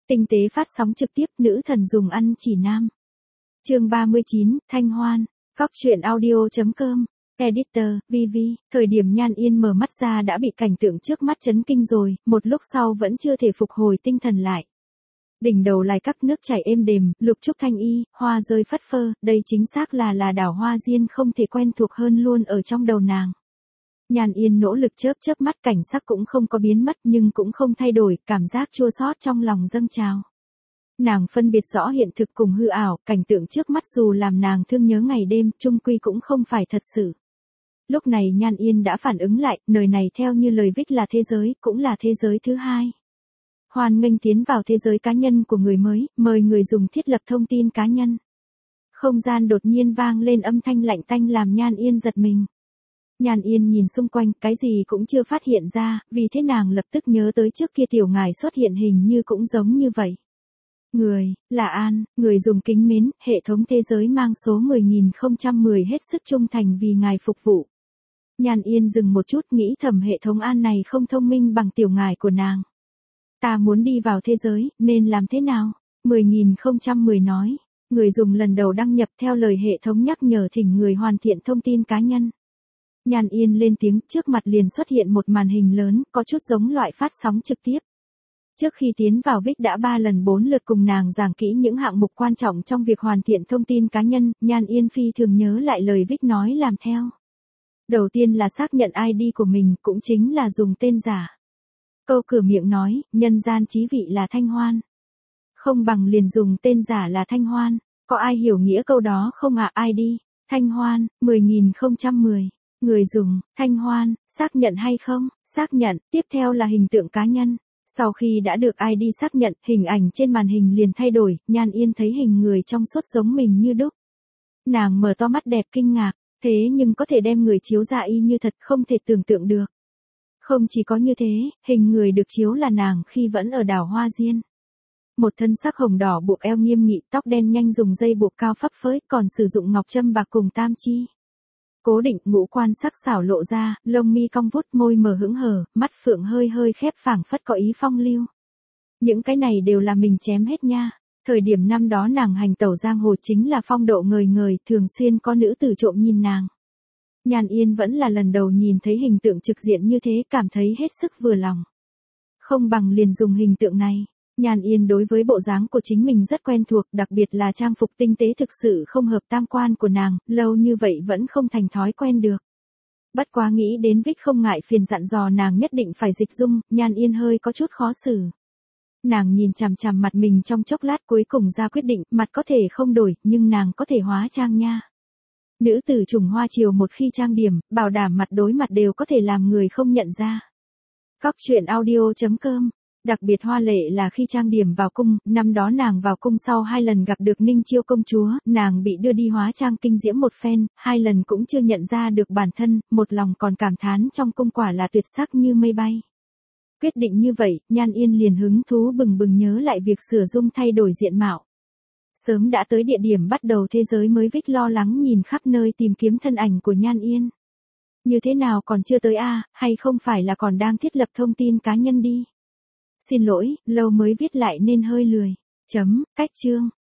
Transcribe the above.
Tinh tế phát sóng trực tiếp nữ thần dùng ăn chỉ nam. Chương 39, Thanh Hoan, Góc truyện audio.com, Editor, VV, thời điểm Nhan Yên mở mắt ra đã bị cảnh tượng trước mắt chấn kinh rồi, một lúc sau vẫn chưa thể phục hồi tinh thần lại. Đỉnh đầu lại các nước chảy êm đềm, lục trúc thanh y, hoa rơi phất phơ, đây chính xác là đảo Hoa Diên không thể quen thuộc hơn luôn ở trong đầu nàng. Nhan Yên nỗ lực chớp mắt cảnh sắc cũng không có biến mất nhưng cũng không thay đổi, cảm giác chua xót trong lòng dâng trào. Nàng phân biệt rõ hiện thực cùng hư ảo, cảnh tượng trước mắt dù làm nàng thương nhớ ngày đêm, chung quy cũng không phải thật sự. Lúc này Nhan Yên đã phản ứng lại, nơi này theo như lời Vic là thế giới, cũng là thế giới thứ hai. Hoan nghênh tiến vào thế giới cá nhân của người mới, mời người dùng thiết lập thông tin cá nhân. Không gian đột nhiên vang lên âm thanh lạnh tanh làm Nhan Yên giật mình. Nhan Yên nhìn xung quanh, cái gì cũng chưa phát hiện ra, vì thế nàng lập tức nhớ tới trước kia tiểu ngài xuất hiện hình như cũng giống như vậy. Người, là An, người dùng kính mến, hệ thống thế giới mang số 10.010 hết sức trung thành vì ngài phục vụ. Nhan Yên dừng một chút nghĩ thầm hệ thống An này không thông minh bằng tiểu ngài của nàng. Ta muốn đi vào thế giới, nên làm thế nào? 10.010 nói, người dùng lần đầu đăng nhập theo lời hệ thống nhắc nhở thỉnh người hoàn thiện thông tin cá nhân. Nhan Yên lên tiếng, trước mặt liền xuất hiện một màn hình lớn, có chút giống loại phát sóng trực tiếp. Trước khi tiến vào Vic đã 3 lần 4 lượt cùng nàng giảng kỹ những hạng mục quan trọng trong việc hoàn thiện thông tin cá nhân, Nhan Yên phi thường nhớ lại lời Vic nói làm theo. Đầu tiên là xác nhận ID của mình, cũng chính là dùng tên giả. Câu cửa miệng nói, nhân gian chí vị là Thanh Hoan. Không bằng liền dùng tên giả là Thanh Hoan, có ai hiểu nghĩa câu đó không ạ? ID, Thanh Hoan, 10.010. Người dùng, Thanh Hoan, xác nhận hay không? Xác nhận, tiếp theo là hình tượng cá nhân. Sau khi đã được ID xác nhận, hình ảnh trên màn hình liền thay đổi, Nhan Yên thấy hình người trong suốt giống mình như đúc. Nàng mở to mắt đẹp kinh ngạc, thế nhưng có thể đem người chiếu ra y như thật không thể tưởng tượng được. Không chỉ có như thế, hình người được chiếu là nàng khi vẫn ở đảo Hoa Diên. Một thân sắc hồng đỏ buộc eo nghiêm nghị, tóc đen nhanh dùng dây buộc cao phấp phới, còn sử dụng ngọc châm bạc cùng tam chi. Cố định, ngũ quan sắc sảo lộ ra, lông mi cong vút, môi mờ hững hờ, mắt phượng hơi khép phảng phất có ý phong lưu. Những cái này đều là mình chém hết nha. Thời điểm năm đó nàng hành tẩu giang hồ chính là phong độ ngời ngời, thường xuyên có nữ tử trộm nhìn nàng. Nhan Yên vẫn là lần đầu nhìn thấy hình tượng trực diện như thế, cảm thấy hết sức vừa lòng. Không bằng liền dùng hình tượng này. Nhan Yên đối với bộ dáng của chính mình rất quen thuộc, đặc biệt là trang phục tinh tế thực sự không hợp tam quan của nàng, lâu như vậy vẫn không thành thói quen được. Bất quá nghĩ đến Vic không ngại phiền dặn dò nàng nhất định phải dịch dung, Nhan Yên hơi có chút khó xử. Nàng nhìn chằm chằm mặt mình trong chốc lát cuối cùng ra quyết định, mặt có thể không đổi, nhưng nàng có thể hóa trang nha. Nữ tử chủng hoa chiều một khi trang điểm, bảo đảm mặt đối mặt đều có thể làm người không nhận ra. Góc truyện audio.com. Đặc biệt hoa lệ là khi trang điểm vào cung, năm đó nàng vào cung sau 2 lần gặp được Ninh Chiêu công chúa, nàng bị đưa đi hóa trang kinh diễm một phen, 2 lần cũng chưa nhận ra được bản thân, một lòng còn cảm thán trong cung quả là tuyệt sắc như mây bay. Quyết định như vậy, Nhan Yên liền hứng thú bừng bừng nhớ lại việc sửa dung thay đổi diện mạo. Sớm đã tới địa điểm bắt đầu thế giới mới, Vic lo lắng nhìn khắp nơi tìm kiếm thân ảnh của Nhan Yên. Như thế nào còn chưa tới a, hay không phải là còn đang thiết lập thông tin cá nhân đi? Xin lỗi, lâu mới viết lại nên hơi lười. Cách chương.